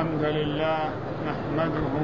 الحمد لله نحمده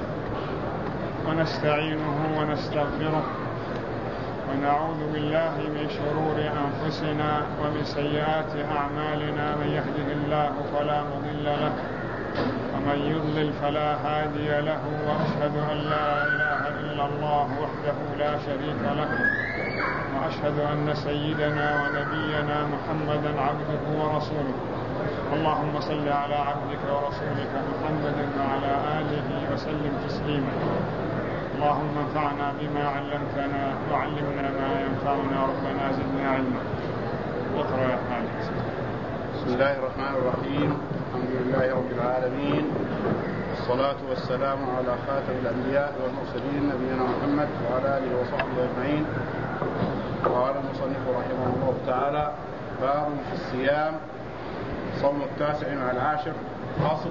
ونستعينه ونستغفره ونعوذ بالله من شرور أنفسنا ومن سيئات أعمالنا. من يهده الله فلا مضل له ومن يضلل فلا هادي له، وأشهد أن لا إله إلا الله وحده لا شريك له، وأشهد أن سيدنا ونبينا محمدا عبده ورسوله. اللهم صل على عبدك ورسولك محمد وعلى آله وسلم تسليما. اللهم انفعنا بما علمتنا وعلمنا ما ينفعنا، ربنا زدنا علما. اقرأ يا خالد. بسم الله الرحمن الرحيم. الحمد لله رب العالمين، والصلاة والسلام على خاتم الأنبياء والمرسلين نبينا محمد وعلى آله وصحبه أجمعين. قال المصنف رحمه الله تعالى: باب في الصيام، صوم 9 مع 10. قاصد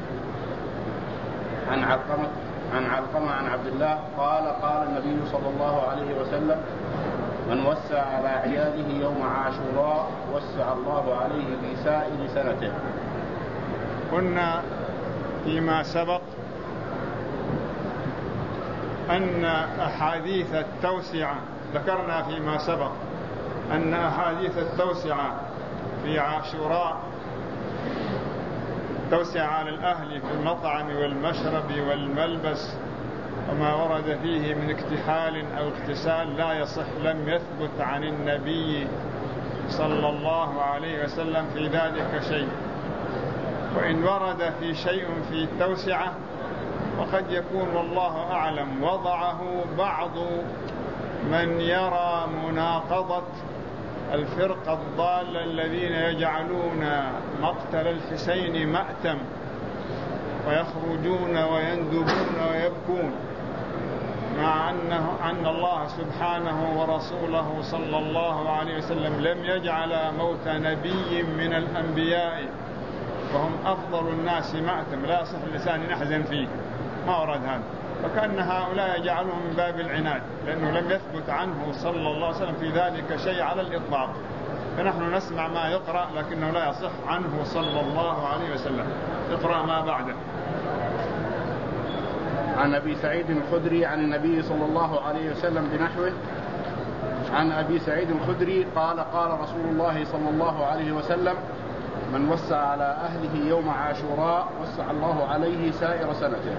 عن علقمة عن عبد الله قال: قال النبي صلى الله عليه وسلم: من وسع على عياله يوم عاشوراء وسع الله عليه في سائر سنته. قلنا فيما سبق أن أحاديث التوسعة، ذكرنا فيما سبق أن أحاديث التوسعة في عاشوراء، توسع على الأهل في المطعم والمشرب والملبس، وما ورد فيه من اكتحال أو اغتسال لا يصح، لم يثبت عن النبي صلى الله عليه وسلم في ذلك شيء. وإن ورد في شيء في التوسعة وقد يكون والله أعلم وضعه بعض من يرى مناقضة الفرقة الضالة الذين يجعلون مقتل الحسين مأتم ويخرجون ويندبون ويبكون، مع أن الله سبحانه ورسوله صلى الله عليه وسلم لم يجعل موت نبي من الأنبياء وهم أفضل الناس مأتم لا يصح اللسان نحزن فيه، ما ورد هذا. فكأن هؤلاء يجعلهم من باب العناد، لأنه لم يثبت عنه صلى الله عليه وسلم في ذلك شيء على الإطلاق، فنحن نسمع ما يقرأ لكنه لا يصح عنه صلى الله عليه وسلم. اقرأ ما بعده. عن أبي سعيد الخدري عن النبي صلى الله عليه وسلم بنحوه. عن أبي سعيد الخدري قال: قال رسول الله صلى الله عليه وسلم: من وسع على أهله يوم عاشوراء وسع الله عليه سائر سنته.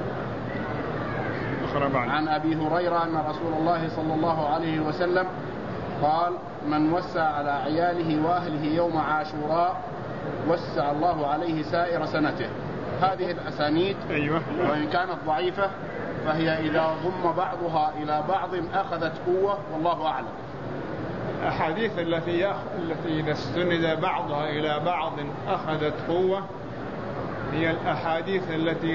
عن أبي هريرة أن رسول الله صلى الله عليه وسلم قال: من وسع على عياله وأهله يوم عاشوراء وسع الله عليه سائر سنته. هذه الأسانيد وإن كانت ضعيفة فهي إذا ضم بعضها إلى بعض أخذت قوة، والله أعلم. الأحاديث التي إذا استند بعضها إلى بعض أخذت قوة هي الأحاديث التي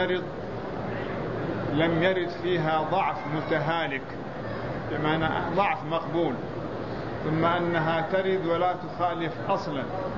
لم يرد فيها ضعف متهالك، بمعنى ضعف مقبول، ثم أنها ترد ولا تخالف أصلا.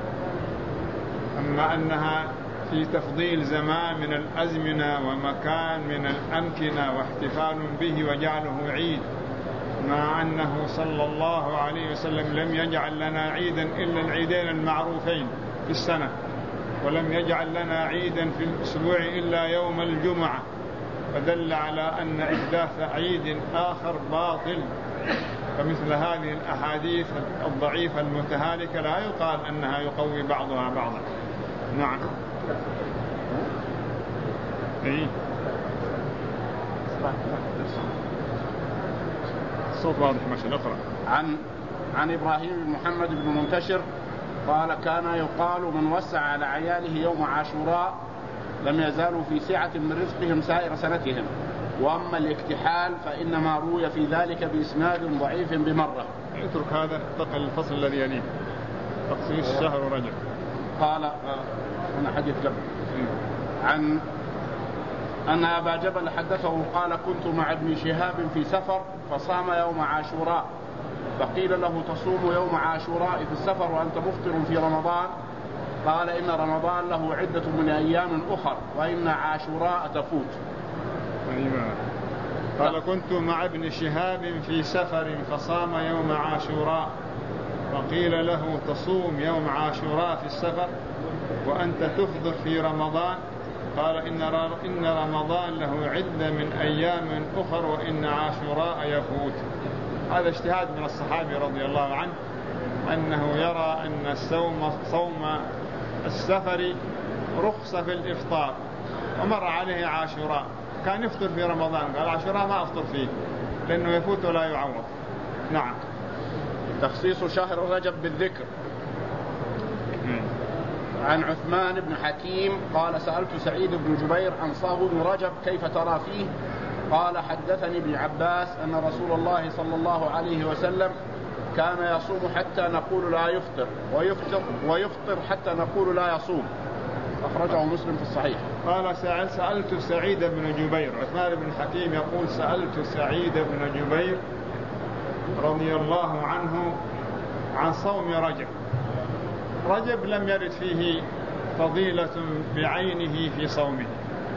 أما أنها في تفضيل زمان من الأزمنة ومكان من الأمكنة واحتفال به وجعله عيد، مع أنه صلى الله عليه وسلم لم يجعل لنا عيدا إلا العيدين المعروفين في السنة، ولم يجعل لنا عيدا في الأسبوع إلا يوم الجمعة، فدل على أن إحداث عيد آخر باطل. فمثل هذه الأحاديث الضعيفة المتهالكة لا يقال أنها يقوي بعضها بعضا. نعم. الصوت واضح ماشي. نقرأ. عن إبراهيم بن محمد بن منتشر قال: كان يقال: من وسع على عياله يوم عاشوراء لم يزالوا في سعة من رزقهم سائر سنتهم، وأما الاكتحال فإنما روي في ذلك بإسناد ضعيف بمرة. اترك هذا، انتقل الفصل الذي يليه، تخصيص شهر رجب. قال: أنا حديث قبل. عن أن أبا جبل حدثه قال: كنت مع ابن شهاب في سفر فصام يوم عاشوراء، فقيل له: تصوم يوم عاشوراء في السفر وأنت مفطر في رمضان؟ قال: إن رمضان له عدة من أيام أخر، وإن عاشوراء تفوت. قال: كنت مع ابن شهاب في سفر فصام يوم عاشوراء، وقيل له: تصوم يوم عاشوراء في السفر وأنت تفطر في رمضان؟ قال إن رمضان له عدة من أيام أخر وإن عاشوراء يفوت. هذا اجتهاد من الصحابي رضي الله عنه أنه يرى أن صوم السفر رخصة في الإفطار، ومر عليه عاشوراء كان يفطر في رمضان، قال عاشوراء ما أفطر فيه لأنه يفوت ولا يعوض. نعم. تخصيص شهر رجب بالذكر. عن عثمان بن حكيم قال سألت سعيد بن جبير عن صوم رجب كيف ترى فيه؟ قال حدثني ابن عباس أن رسول الله صلى الله عليه وسلم كان يصوم حتى نقول لا يفطر ويفطر حتى نقول لا يصوم. أخرجه مسلم في الصحيح. قال سألت سعيد بن جبير. عثمان بن حكيم يقول سألت سعيد بن جبير رضي الله عنه عن صوم رجب. رجب لم يرد فيه فضيلة بعينه في صومه،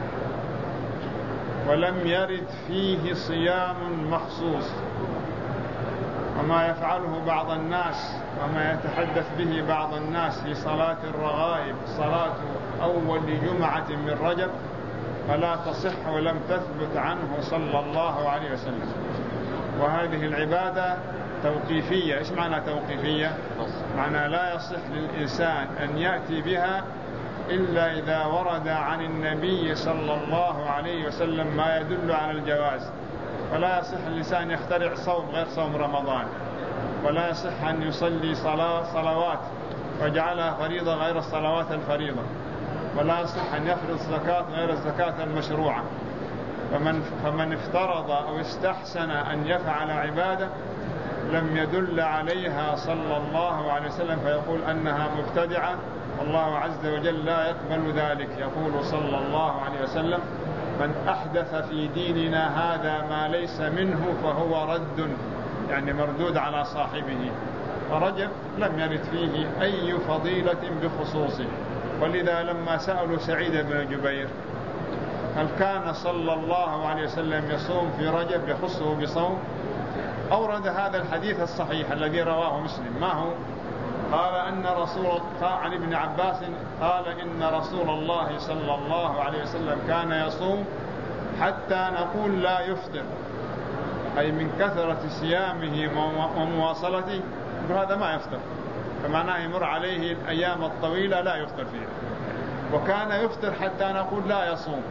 ولم يرد فيه صيام مخصوص، وما يفعله بعض الناس وما يتحدث به بعض الناس في صلاة الرغائب، صلاة أول جمعة من رجب، فلا تصح ولم تثبت عنه صلى الله عليه وسلم. وهذه العبادة توقيفية. إيش معنى توقيفية؟ معنى لا يصح للإنسان أن يأتي بها إلا إذا ورد عن النبي صلى الله عليه وسلم ما يدل على الجواز. ولا يصح الإنسان يخترع صوم غير صوم رمضان، ولا يصح أن يصلي صلوات ويجعلها فريضة غير الصلوات الفريضة، ولا يصح أن يفرض زكاة غير الزكاة المشروعة. فمن افترض أو استحسن أن يفعل عبادة لم يدل عليها صلى الله عليه وسلم فيقول أنها مبتدعة، والله عز وجل لا يقبل ذلك. يقول صلى الله عليه وسلم من أحدث في ديننا هذا ما ليس منه فهو رد، يعني مردود على صاحبه. فرجب لم يرد فيه أي فضيلة بخصوصه. ولذا لما سألوا سعيد بن جبير هل كان صلى الله عليه وسلم يصوم في رجب يخصه بصوم، أورد هذا الحديث الصحيح الذي رواه مسلم. ما هو؟ قال عن ابن عباس قال إن رسول الله صلى الله عليه وسلم كان يصوم حتى نقول لا يفطر، أي من كثرة صيامه ومواصلته هذا ما يفطر، فمعناه يمر عليه الأيام الطويلة لا يفطر فيها. وكان يفطر حتى نقول لا يصوم،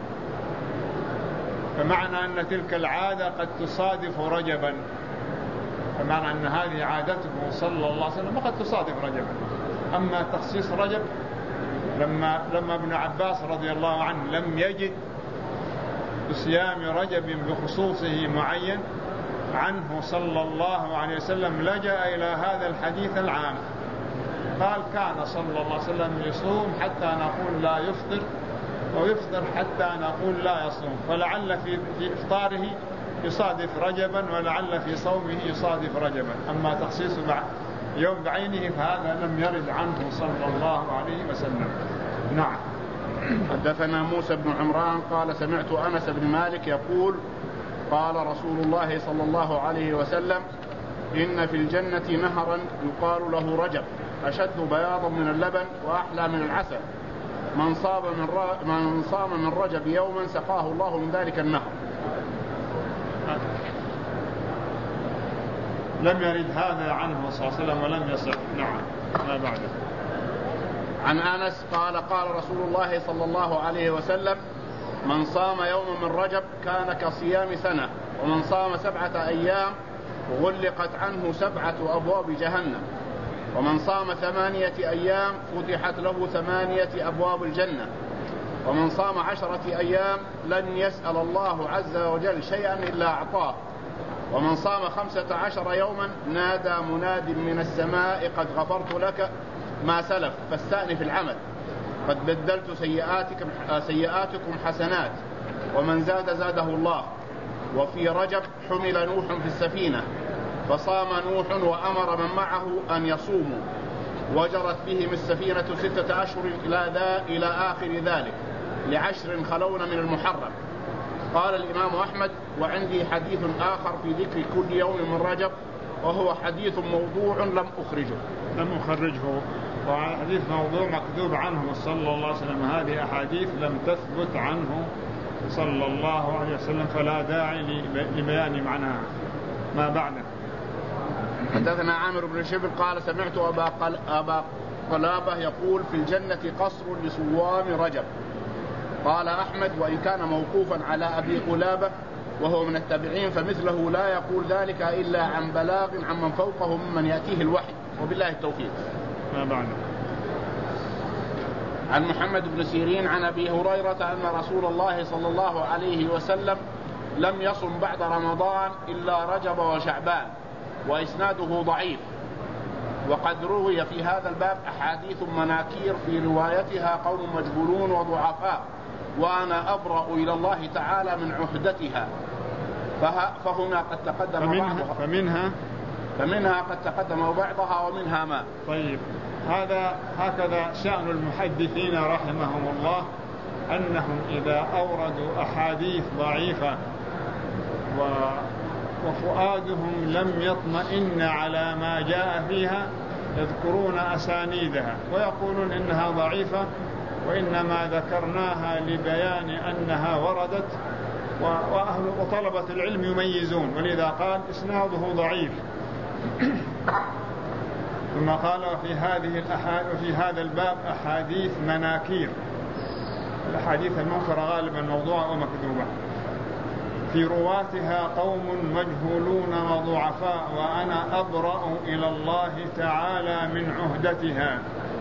فمعنى أن تلك العادة قد تصادف رجبا، فمعنى أن هذه عادته صلى الله عليه وسلم وقد تصادف رجبا. أما تخصيص رجب لما ابن عباس رضي الله عنه لم يجد بصيام رجب بخصوصه معين عنه صلى الله عليه وسلم لجأ إلى هذا الحديث العام، قال كان صلى الله عليه وسلم يصوم حتى نقول لا يفطر ويفطر حتى نقول لا يصوم، فلعل في إفطاره يصادف رجبا ولعل في صومه يصادف رجبا. أما تخصيص يوم بعينه فهذا لم يرد عنه صلى الله عليه وسلم. نعم. حدثنا موسى بن عمران قال سمعت أنس بن مالك يقول قال رسول الله صلى الله عليه وسلم إن في الجنة نهرا يقال له رجب أشد بياضا من اللبن وأحلى من العسل، من صام من رجب يوما سقاه الله من ذلك النهر. لم يرد هذا عنه صلى الله عليه وسلم ولم يصح. نعم. ما بعده. عن أنس قال قال رسول الله صلى الله عليه وسلم من صام يوما من رجب كان كصيام سنة، ومن صام 7 أيام غلقت عنه 7 أبواب جهنم، ومن صام 8 أيام فتحت له 8 أبواب الجنة، ومن صام 10 أيام لن يسأل الله عز وجل شيئا إلا أعطاه، ومن صام 15 يوما نادى مناد من السماء قد غفرت لك ما سلف فاستأنف العمل قد بدلت سيئاتكم حسنات، ومن زاد زاده الله. وفي رجب حمل نوح في السفينة فصام نوح وأمر من معه أن يصوموا، وجرت بهم السفينة 6 أشهر إلى آخر ذلك ل10 خلون من المحرم. قال الإمام أحمد وعندي حديث آخر في ذكر كل يوم من رجب وهو حديث موضوع لم أخرجه. طبعا الحديث موضوع مكذوب عنه صلى الله عليه وسلم، هذه أحاديث لم تثبت عنه صلى الله عليه وسلم، فلا داعي لبيان معناها. ما بعده. حدثنا عامر بن شبل قال سمعت أبا قلابة يقول في الجنة قصر لصوام رجب. قال أحمد وإن كان موقوفا على أبي قلابة وهو من التابعين فمثله لا يقول ذلك إلا عن بلاغ عمن فوقه ممن يأتيه الوحي، وبالله التوفيق. ما بعده. عن محمد بن سيرين عن أبي هريرة أن رسول الله صلى الله عليه وسلم لم يصم بعد رمضان إلا رجب وشعبان، وإسناده ضعيف. وقد روي في هذا الباب أحاديث مناكير في روايتها قوم مجهولون وضعفاء، وأنا أبرأ إلى الله تعالى من عهدتها. فهنا قد تقدم بعضها فمنها قد تقدم بعضها ومنها ما. طيب، هكذا شأن المحدثين رحمهم الله، أنهم إذا أوردوا أحاديث ضعيفة وفؤادهم لم يطمئن على ما جاء فيها يذكرون أسانيدها ويقولون إنها ضعيفة، وإنما ذكرناها لبيان أنها وردت، وطلبة العلم يميزون، ولذا قال إسناده ضعيف. ثم قال في هذا الباب أحاديث مناكير. الأحاديث المنكرة غالبا موضوعة ومكذوبة، في رواتها قوم مجهولون وضعفاء، وأنا أبرأ إلى الله تعالى من عهدتها،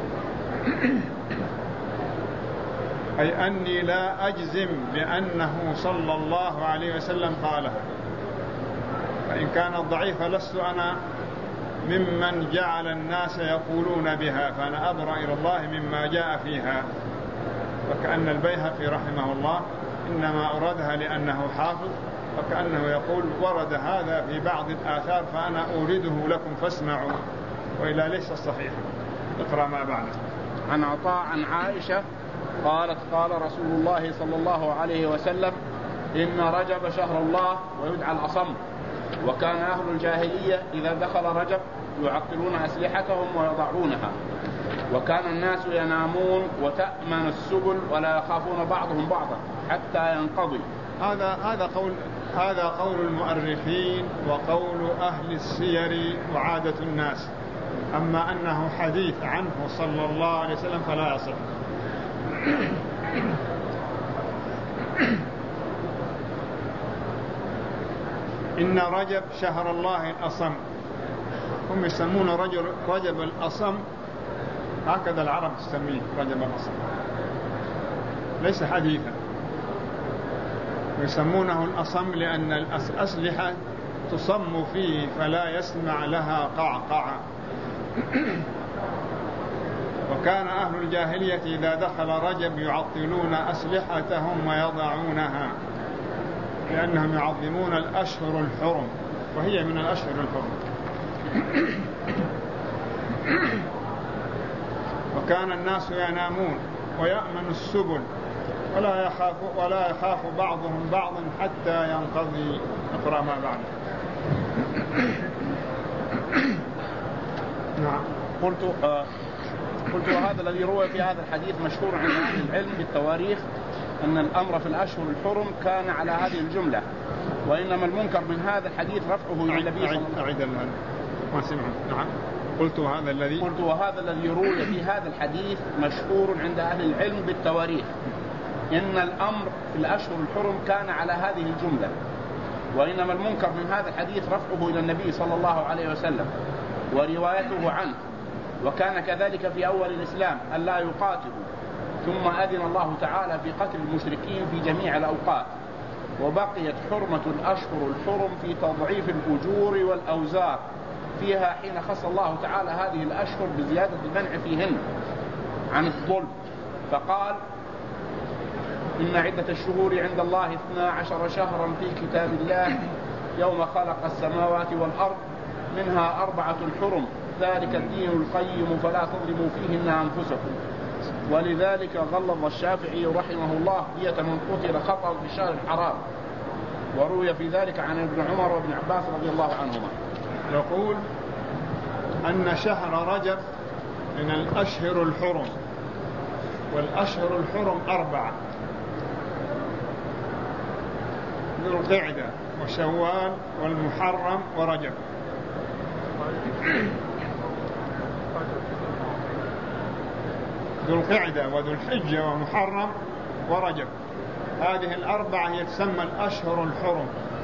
أي أني لا أجزم بأنه صلى الله عليه وسلم قالها، فإن كانت ضعيفة لست أنا ممن جعل الناس يقولون بها، فأنا أبرأ إلى الله مما جاء فيها. وكأن البيهقي رحمه الله إنما أوردها لأنه حافظ، وكأنه يقول ورد هذا في بعض الآثار فأنا أورده لكم فاسمعوا، وإلا ليس صحيح. اقرأ ما بعده. عن عطاء عن عائشة قالت قال رسول الله صلى الله عليه وسلم إن رجب شهر الله ويدعى الأصم، وكان أهل الجاهلية إذا دخل رجب يعطلون أسلحتهم ويضعونها، وكان الناس ينامون وتأمن السبل ولا يخافون بعضهم بعضا حتى ينقضي. هذا قول المؤرخين وقول أهل السير وعادة الناس، أما أنه حديث عنه صلى الله عليه وسلم فلا يصح. إن رجب شهر الله الأصم، هم يسمون رجب الأصم، هكذا العرب تسميه رجب الأصم، ليس حديثا. ويسمونه الأصم لأن الأسلحة تصم فيه فلا يسمع لها قعقعة. وكان أهل الجاهلية إذا دخل رجب يعطلون أسلحتهم ويضعونها، لأنهم يعظمون الأشهر الحرم، وهي من الأشهر الحرم. وكان الناس ينامون ويأمن السبل ولا يخاف بعضهم بعضا حتى ينقضي. اقرأ ما بعد. نعم. قلت وهذا الذي روى في هذا الحديث مشهور عند أهل العلم بالتواريخ أن الأمر في الأشهر الحرم كان على هذه الجملة، وإنما المنكر من هذا الحديث رفعه إلى النبي صلى الله عليه وسلم. ما سمعت. نعم. قلت وهذا الذي روي في هذا الحديث مشهور عند أهل العلم بالتواريخ إن الأمر في الأشهر الحرم كان على هذه الجملة، وإنما المنكر من هذا الحديث رفعه إلى النبي صلى الله عليه وسلم وروايته عنه. وكان كذلك في أول الإسلام ألا يقاتلوا، ثم أذن الله تعالى في قتل المشركين في جميع الأوقات، وبقيت حرمة الأشهر الحرم في تضعيف الأجور والأوزار فيها حين خص الله تعالى هذه الأشهر بزيادة المنع فيهن عن الظلم، فقال إن عدة الشهور عند الله 12 شهرا في كتاب الله يوم خلق السماوات والأرض منها 4 حرم ذلك الدين القيم فلا تظلموا فيهن أنفسكم. ولذلك غلظ الشافعي رحمه الله دية من قتل خطأ في الشهر الحرام، وروي في ذلك عن ابن عمر وابن عباس رضي الله عنهما. يقول أن شهر رجب من الأشهر الحرم، والأشهر الحرم 4: ذو القعدة وشوال والمحرم ورجب. ذو القعدة وذو الحجة ومحرم ورجب، هذه 4 هي تسمى الأشهر الحرم،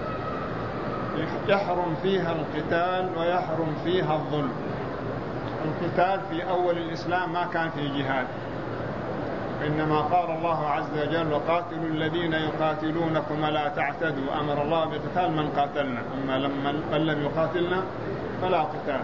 يحرم فيها القتال ويحرم فيها الظلم. القتال في أول الإسلام ما كان في جهاد، إنما قال الله عز وجل: وقاتلوا الذين يقاتلونكم لا تعتدوا. أمر الله بقتال من قاتلنا، أما من لم يقاتلنا فلا قتال.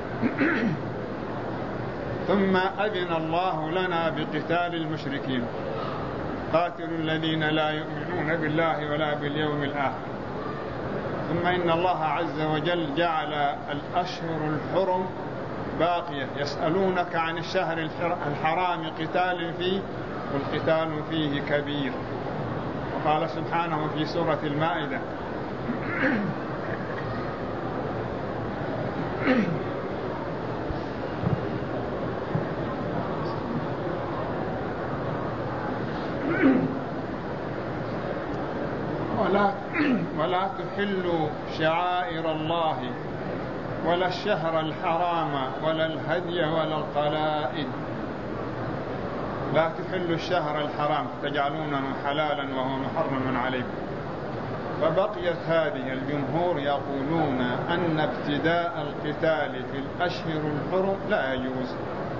ثم أذن الله لنا بقتال المشركين: قاتلوا الذين لا يؤمنون بالله ولا باليوم الآخر. ثم إن الله عز وجل جعل الأشهر الحرم باقية، يسألونك عن الشهر الحرام قتال فيه والقتال فيه كبير. وقال سبحانه في سورة المائدة: ولا تحلوا شعائر الله ولا الشهر الحرام ولا الهدي ولا القلائد. لا تحلوا الشهر الحرام تجعلونه حلالا وهو محرم عليكم. فبقيت هذه. الجمهور يقولون أن ابتداء القتال في الأشهر الحرم لا يجوز،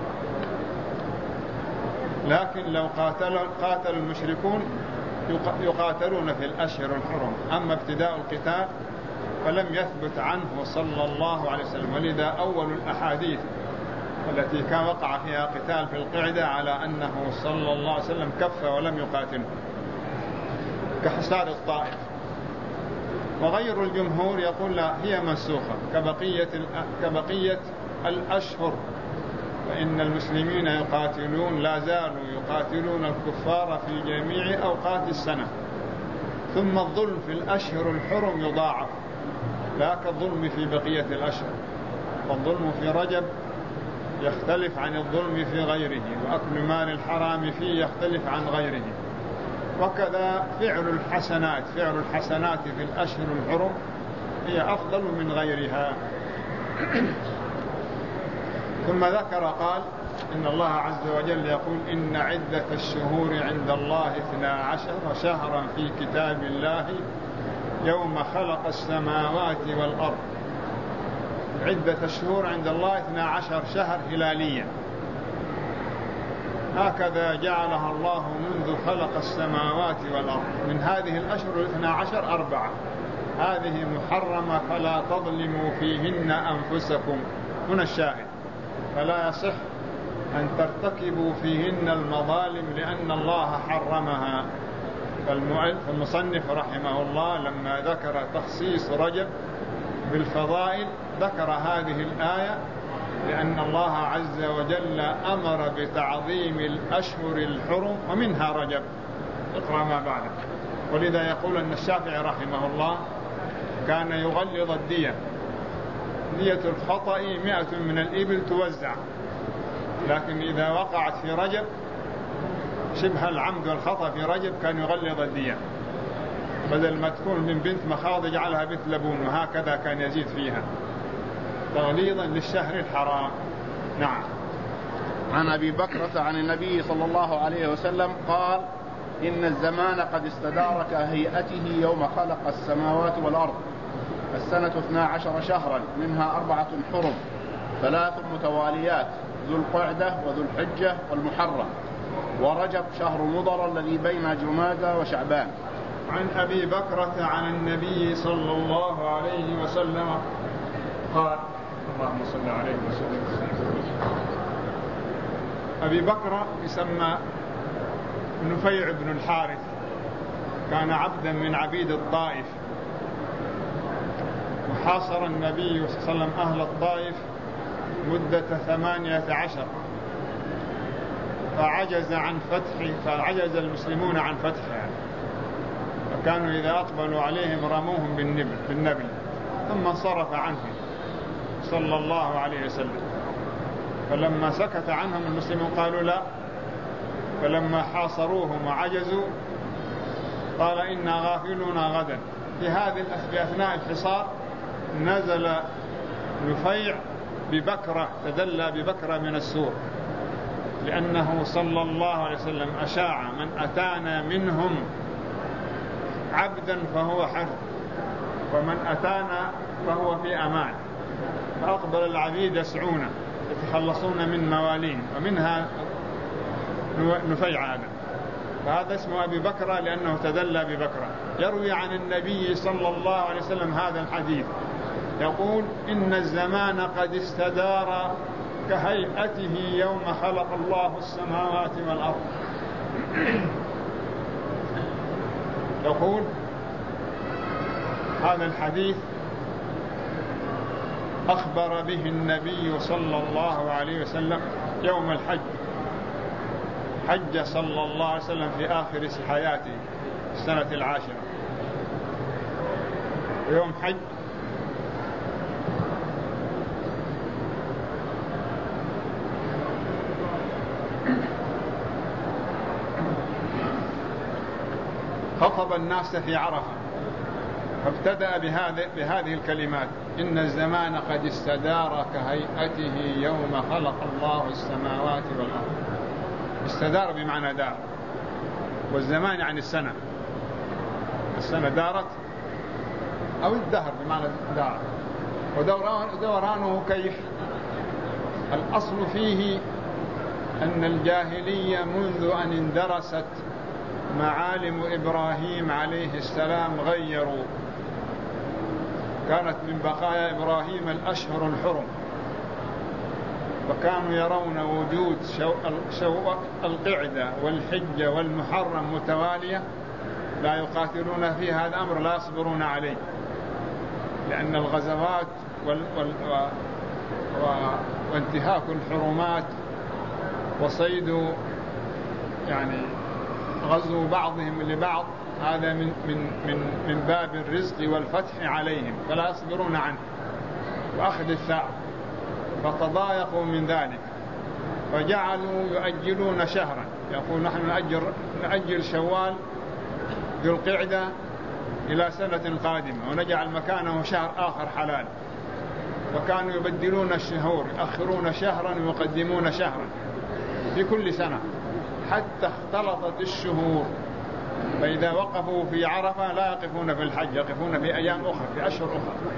لكن لو قاتل المشركون يقاتلون في الأشهر الحرم. أما ابتداء القتال فلم يثبت عنه صلى الله عليه وسلم، ولذا أول الأحاديث التي كان وقع فيها قتال في القعدة على أنه صلى الله عليه وسلم كف ولم يقاتل، كحصار الطائف. وغير الجمهور يقول لا، هي منسوخة كبقية الأشهر، فإن المسلمين يقاتلون، لا زالوا يقاتلون الكفار في جميع أوقات السنة. ثم الظلم في الأشهر الحرم يضاعف، لا كالظلم في بقية الأشهر. والظلم في رجب يختلف عن الظلم في غيره، وأكل مال الحرام فيه يختلف عن غيره. وكذا فعل الحسنات في الأشهر الحرم هي أفضل من غيرها. ثم ذكر قال: إن الله عز وجل يقول: إن عدة الشهور عند الله 12 شهرا في كتاب الله يوم خلق السماوات والأرض. عدة الشهور عند الله 12 شهر هلاليا، هكذا جعلها الله منذ خلق السماوات والأرض. من هذه الأشهر 12 4، هذه محرمة فلا تظلموا فيهن أنفسكم. هنا الشاهد: فلا يصح أن ترتكبوا فيهن المظالم لأن الله حرمها. فالمصنف رحمه الله لما ذكر تخصيص رجب بالفضائل ذكر هذه الآية، لأن الله عز وجل أمر بتعظيم الأشهر الحرم ومنها رجب. اقرأ ما بعده. ولذا يقول أن الشافعي رحمه الله كان يغلظ الدية، دية الخطأ 100 من الإبل توزع، لكن إذا وقعت في رجب شبه العمد والخطأ في رجب كان يغلظ الدية، بدل ما تكون من بنت مخاض يجعلها بنت لبون، وهكذا كان يزيد فيها تغليظا للشهر الحرام. نعم. عن أبي بكرة عن النبي صلى الله عليه وسلم قال: إن الزمان قد استدار كهيئته يوم خلق السماوات والأرض. السنة 12 شهرا، منها 4 حرم، 3 متواليات: ذو القعدة وذو الحجة والمحرم، ورجب شهر مضر الذي بين جمادى وشعبان. عن أبي بكرة عن النبي صلى الله عليه وسلم قال: اللهم صل عليه وسلم. أبي بكر يسمى نفيع بن الحارث، كان عبدا من عبيد الطائف، وحاصر النبي صلى الله عليه وسلم أهل الطائف مدة 18، فعجز المسلمون عن فتحها، فكانوا إذا أقبلوا عليهم رموهم بالنبل، ثم انصرف عنهم صلى الله عليه وسلم. فلما سكت عنهم المسلمون قالوا لا، فلما حاصروهم وعجزوا قال إنا غافلون غدا. في أثناء الحصار نزل نفيع ببكرة، تدلى ببكرة من السور، لأنه صلى الله عليه وسلم أشاع من أتانا منهم عبدا فهو حر، ومن أتانا فهو في أمان. فأقبل العبيد يسعون يتخلصون من موالين، ومنها نفيع هذا، فهذا اسمه أبي بكرة لأنه تدلى ببكرة. يروي عن النبي صلى الله عليه وسلم هذا الحديث، يقول إن الزمان قد استدار كهيئته يوم خلق الله السماوات والأرض. يقول هذا الحديث أخبر به النبي صلى الله عليه وسلم يوم الحج، حج صلى الله عليه وسلم في آخر حياته السنة 10، يوم حج خطب الناس في عرفة، فابتدأ بهذه الكلمات: إن الزمان قد استدار كهيئته يوم خلق الله السماوات والأرض. استدار بمعنى دار، والزمان يعني السنة، السنة دارت أو الدهر بمعنى دار، ودورانه كيف؟ الأصل فيه أن الجاهلية منذ أن اندرست معالم إبراهيم عليه السلام غيروا. كانت من بقايا إبراهيم الأشهر الحرم، فكانوا يرون وجود القعدة والحجة والمحرم متوالية لا يقاتلون فيها، هذا أمر لا يصبرون عليه، لأن الغزوات وانتهاك الحرمات وصيد يعني غزو بعضهم لبعض هذا من باب الرزق والفتح عليهم، فلا يصبرون عنه، وأخذ الثأر، فتضايقوا من ذلك، فجعلوا يؤجلون شهرا. يقول نحن نأجل شوال ذو القعدة إلى سنة قادمة ونجعل مكانه شهر آخر حلال، وكانوا يبدلون الشهور، يأخرون شهرا ويقدمون شهرا في كل سنة، حتى اختلطت الشهور، فإذا وقفوا في عرفة لا يقفون في الحج، يقفون في أيام أخرى، في أشهر أخرى،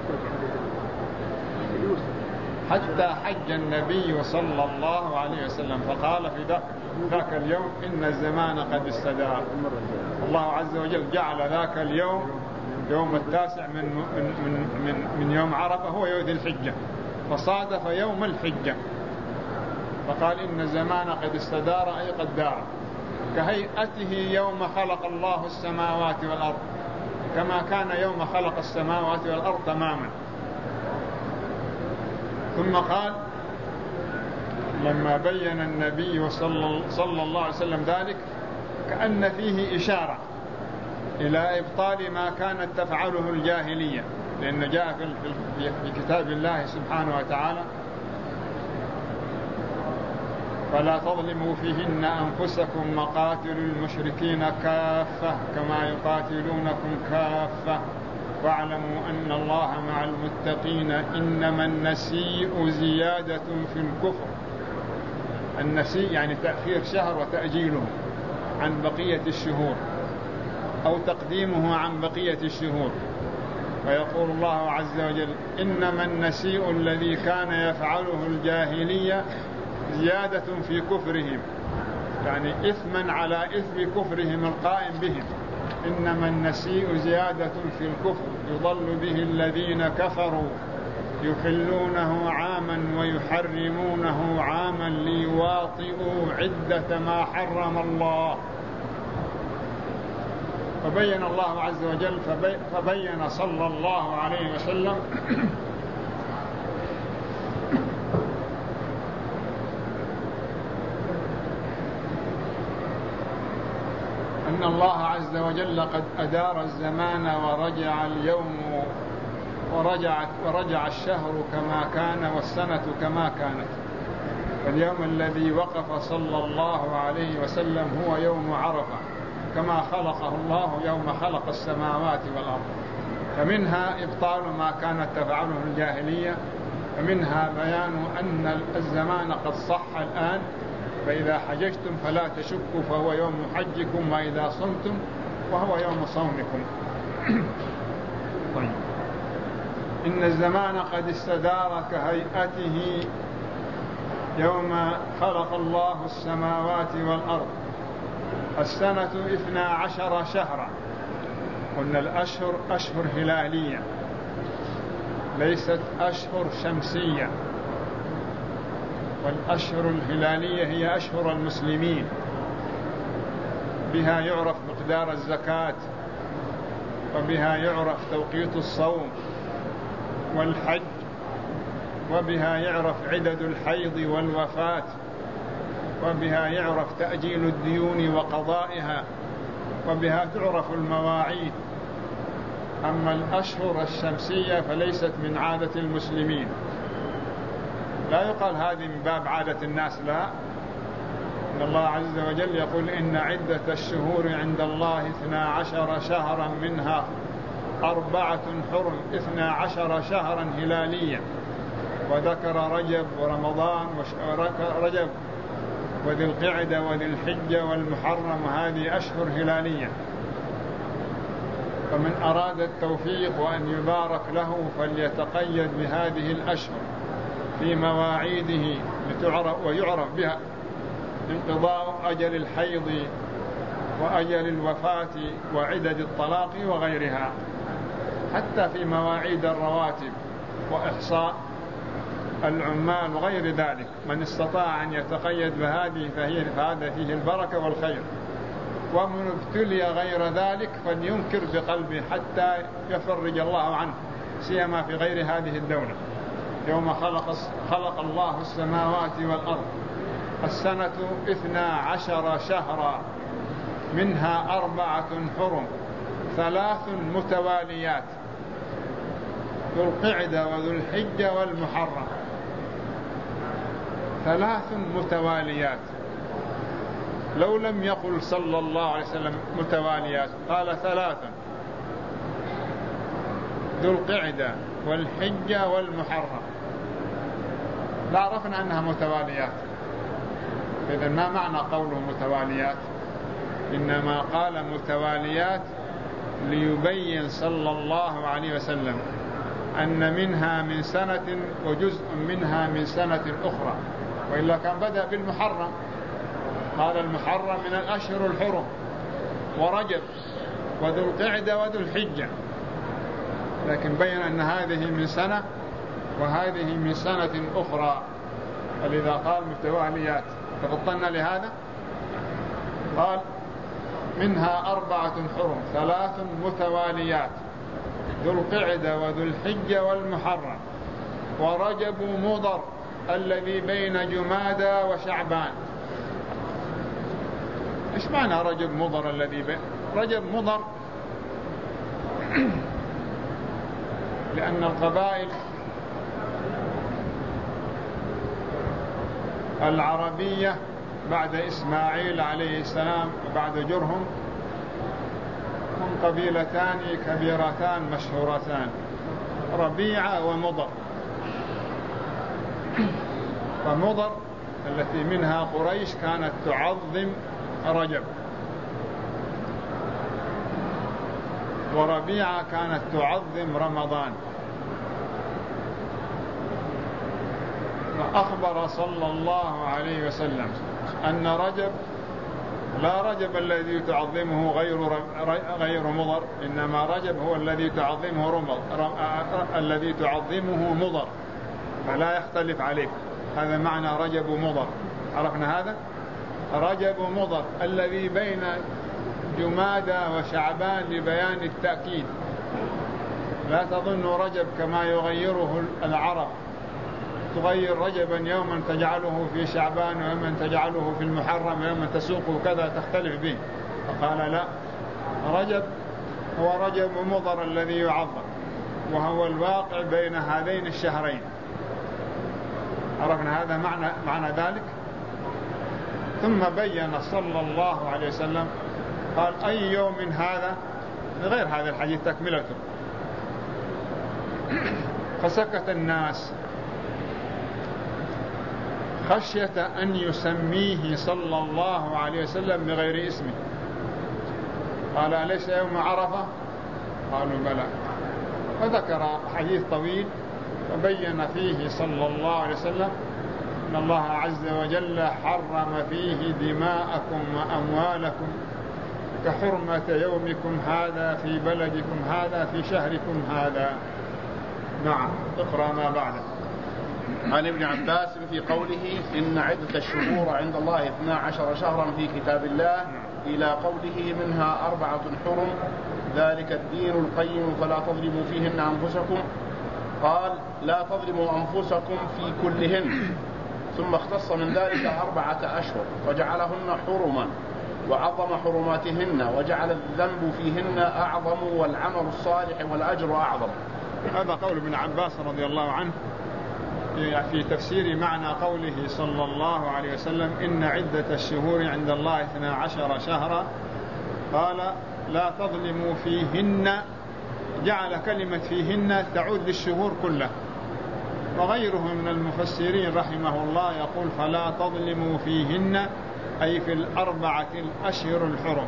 حتى حج النبي صلى الله عليه وسلم فقال في ذاك اليوم إن الزمان قد استدار. الله عز وجل جعل ذاك اليوم يوم 9 من يوم عرفة هو يوم ذي الحجة، فصادف يوم الحجة، فقال إن الزمان قد استدار أي قد دار كهيئته يوم خلق الله السماوات والأرض، كما كان يوم خلق السماوات والأرض تماما. ثم قال لما بين النبي صلى الله عليه وسلم ذلك كأن فيه إشارة إلى إبطال ما كانت تفعله الجاهلية، لأن جاء في كتاب الله سبحانه وتعالى: فلا تظلموا فيهن أنفسكم مقاتل المشركين كافة كما يقاتلونكم كافة واعلموا أن الله مع المتقين إنما النسيء زيادة في الكفر. النسيء يعني تأخير شهر وتأجيله عن بقية الشهور أو تقديمه عن بقية الشهور. فيقول الله عز وجل: إنما النسيء الذي كان يفعله الجاهلية زيادة في كفرهم، يعني إثما على إثم كفرهم القائم بهم. إنما النسيء زيادة في الكفر يضل به الذين كفروا يحلونه عاما ويحرمونه عاما ليواطئوا عدة ما حرم الله. فبين الله عز وجل فبين صلى الله عليه وسلم أن الله عز وجل قد أدار الزمان ورجع اليوم ورجع الشهر كما كان والسنة كما كانت. فاليوم الذي وقف صلى الله عليه وسلم هو يوم عرفة كما خلقه الله يوم خلق السماوات والأرض. فمنها إبطال ما كانت تفعله الجاهلية، ومنها بيان أن الزمان قد صح الآن، فإذا حججتم فلا تشكوا فهو يوم حجكم، وإذا صمتم وهو يوم صومكم. طيب. إن الزمان قد استدار كهيئته يوم خلق الله السماوات والأرض. السنة 12 شهرا. قلنا الأشهر أشهر هلالية ليست أشهر شمسية، والأشهر الهلالية هي أشهر المسلمين، بها يعرف مقدار الزكاة، وبها يعرف توقيت الصوم والحج، وبها يعرف عدد الحيض والوفاة، وبها يعرف تأجيل الديون وقضائها، وبها تعرف المواعيد. أما الأشهر الشمسية فليست من عادة المسلمين. لا يقال هذه من باب عادة الناس، لا. إن الله عز وجل يقول إن عدة الشهور عند الله 12 شهرا منها 4 حرم، 12 شهرا هلاليا، وذكر رجب ورمضان ورجب وذي القعدة وذي الحجة والمحرم، وهذه أشهر هلالية. فمن أراد التوفيق وأن يبارك له فليتقيد بهذه الأشهر في مواعيده ويعرف بها انقضاء أجل الحيض وأجل الوفاة وعدد الطلاق وغيرها، حتى في مواعيد الرواتب وإحصاء العمال وغير ذلك. من استطاع أن يتقيد بهذه فهذا فيه البركة والخير. ومن ابتلي غير ذلك فلينكر بقلبه حتى يفرج الله عنه، سيما في غير هذه الدولة. يوم خلق الله السماوات والأرض. السنة 12 شهرا منها 4 حرم، 3 متواليات، ذو القعدة وذو الحجة والمحرم. 3 متواليات. لو لم يقل صلى الله عليه وسلم متواليات، قال 3، ذو القعدة والحجة والمحرم، لعرفنا أنها متواليات. إذا ما معنى قوله متواليات؟ إنما قال متواليات ليبين صلى الله عليه وسلم أن منها من سنة وجزء منها من سنة أخرى، وإلا كان بدأ بالمحرم. قال المحرم من الأشهر الحرم، ورجب وذو القعدة وذو الحجة، لكن بين أن هذه من سنة وهذه من سنة أخرى، ولذا قال متواليات. فبطلنا لهذا. قال منها 4 حرم، 3 متواليات، ذو القعدة وذو الحجة والمحرم، ورجب مضر الذي بين جمادى وشعبان. إيش معنى رجب مضر الذي بين؟ رجب مضر لأن القبائل العربية بعد إسماعيل عليه السلام وبعد جرهم هم قبيلتان كبيرتان مشهورتان، ربيعة ومضر. فمضر التي منها قريش كانت تعظم رجب، وربيعة كانت تعظم رمضان. فأخبر صلى الله عليه وسلم أن رجب لا رجب الذي تعظمه غير مضر، إنما رجب هو الذي تعظمه مضر، فلا يختلف عليك. هذا معنى رجب مضر. عرفنا هذا؟ رجب مضر الذي بين جمادى وشعبان لبيان التأكيد. لا تظن رجب كما يغيره العرب، تغير رجبا يوما تجعله في شعبان ويوما تجعله في المحرم ويوما تسوقه كذا، تختلف به. فقال لا، رجب هو رجب مضر الذي يعظم، وهو الواقع بين هذين الشهرين. عرفنا هذا معنى ذلك. ثم بين صلى الله عليه وسلم قال أي يوم هذا، غير هذا الحديث تكملته. فسكت الناس خشية أن يسميه صلى الله عليه وسلم بغير اسمه. قال أليس يوم عرفة؟ قالوا بلى. فذكر حديث طويل وبين فيه صلى الله عليه وسلم أن الله عز وجل حرم فيه دماءكم وأموالكم كحرمة يومكم هذا في بلدكم هذا في شهركم هذا. نعم، اقرأ ما بعده. عن ابن عباس في قوله إن عدة الشهور عند الله 12 شهرا في كتاب الله إلى قوله منها 4 حرم ذلك الدين القيم فلا تظلموا فيهن أنفسكم. قال لا تظلموا أنفسكم في كلهن، ثم اختص من ذلك 4 أشهر وجعلهن حرما وعظم حرماتهن وجعل الذنب فيهن أعظم والعمل الصالح والأجر أعظم. هذا قول ابن عباس رضي الله عنه في تفسير معنى قوله صلى الله عليه وسلم إن عدة الشهور عند الله 12 شهرا. قال لا تظلموا فيهن، جعل كلمة فيهن تعود للشهور كلها. وغيره من المفسرين رحمه الله يقول فلا تظلموا فيهن أي في 4 الأشهر الحرم.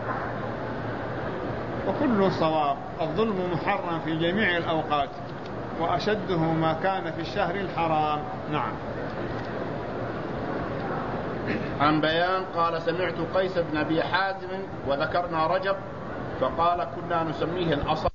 وكل صواب، الظلم محرم في جميع الأوقات وأشده ما كان في الشهر الحرام. نعم. عن بيان قال سمعت قيس بن أبي حازم وذكرنا رجب فقال كنا نسميه الأصل